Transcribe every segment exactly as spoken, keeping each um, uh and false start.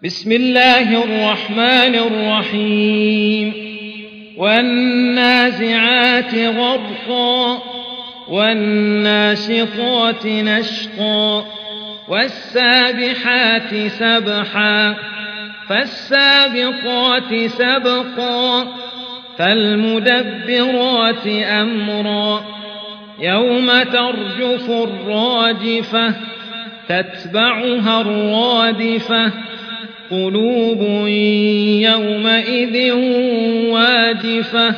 بسم الله الرحمن الرحيم والنازعات غرقا والناشطات نشطا والسابحات سبحا فالسابقات سبقا فالمدبرات أمرا يوم ترجف الراجفة تتبعها الرادفة قلوب يومئذ واجفة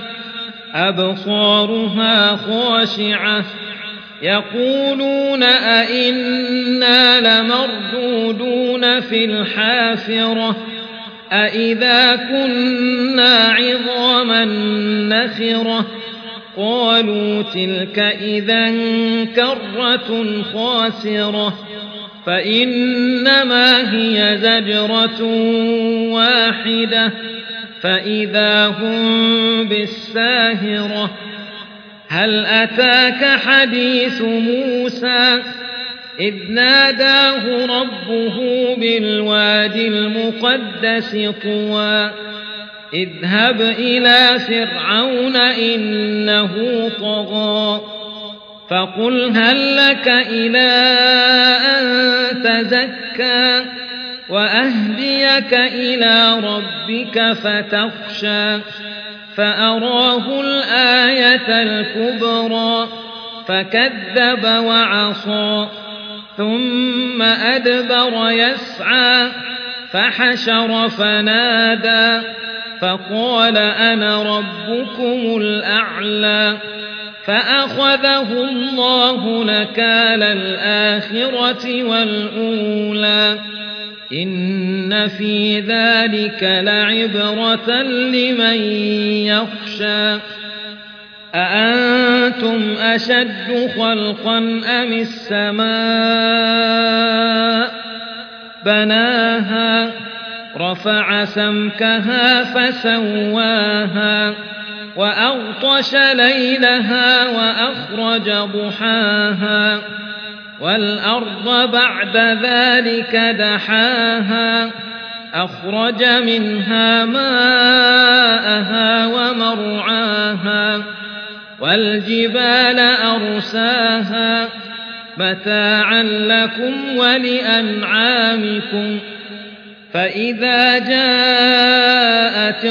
أبصارها خاشعة يقولون أئنا لمردودون في الحافرة أئذا كنا عظاما نخرة قالوا تلك إذا كرة خاسرة فإنما هي زجرة واحدة فإذا هم بالساهرة هل أتاك حديث موسى إذ ناداه ربه بالوادي المقدس طوى اذهب إلى فرعون إنه طغى فقل هل لك إلى أن تزكى وأهديك إلى ربك فتخشى فأراه الآية الكبرى فكذب وعصى ثم أدبر يسعى فحشر فنادى فقال أنا ربكم الأعلى فأخذه الله نكال الآخرة والأولى إن في ذلك لعبرة لمن يخشى أأنتم أشد خلقا أم السماء بناها رفع سمكها فسواها وأغطش ليلها وأخرج ضحاها والأرض بعد ذلك دحاها أخرج منها ماءها ومرعاها والجبال أرساها متاعا لكم ولأنعامكم فإذا جاءت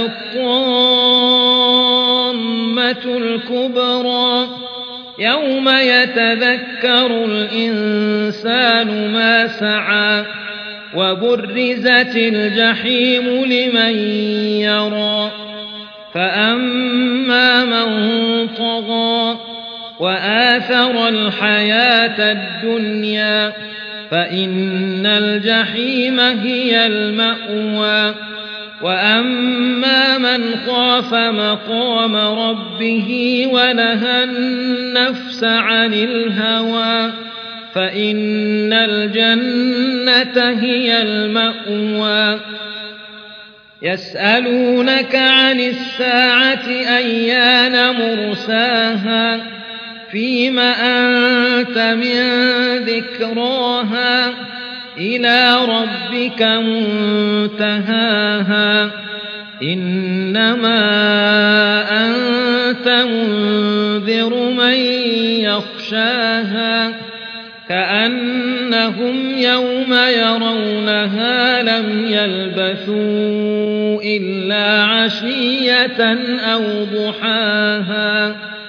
الطامة الكبرى يوم يتذكر الإنسان ما سعى وبرزت الجحيم لمن يرى فأما من طغى وآثر الحياة الدنيا فإن الجحيم هي المأوى وأما من خاف مقام ربه ونهى النفس عن الهوى فإن الجنة هي المأوى يسألونك عن الساعة أيان مرساها فيم أنت من ذكراها إلى ربك منتهاها إنما أنت منذر من يخشاها كأنهم يوم يرونها لم يلبثوا إلا عشية أو ضحاها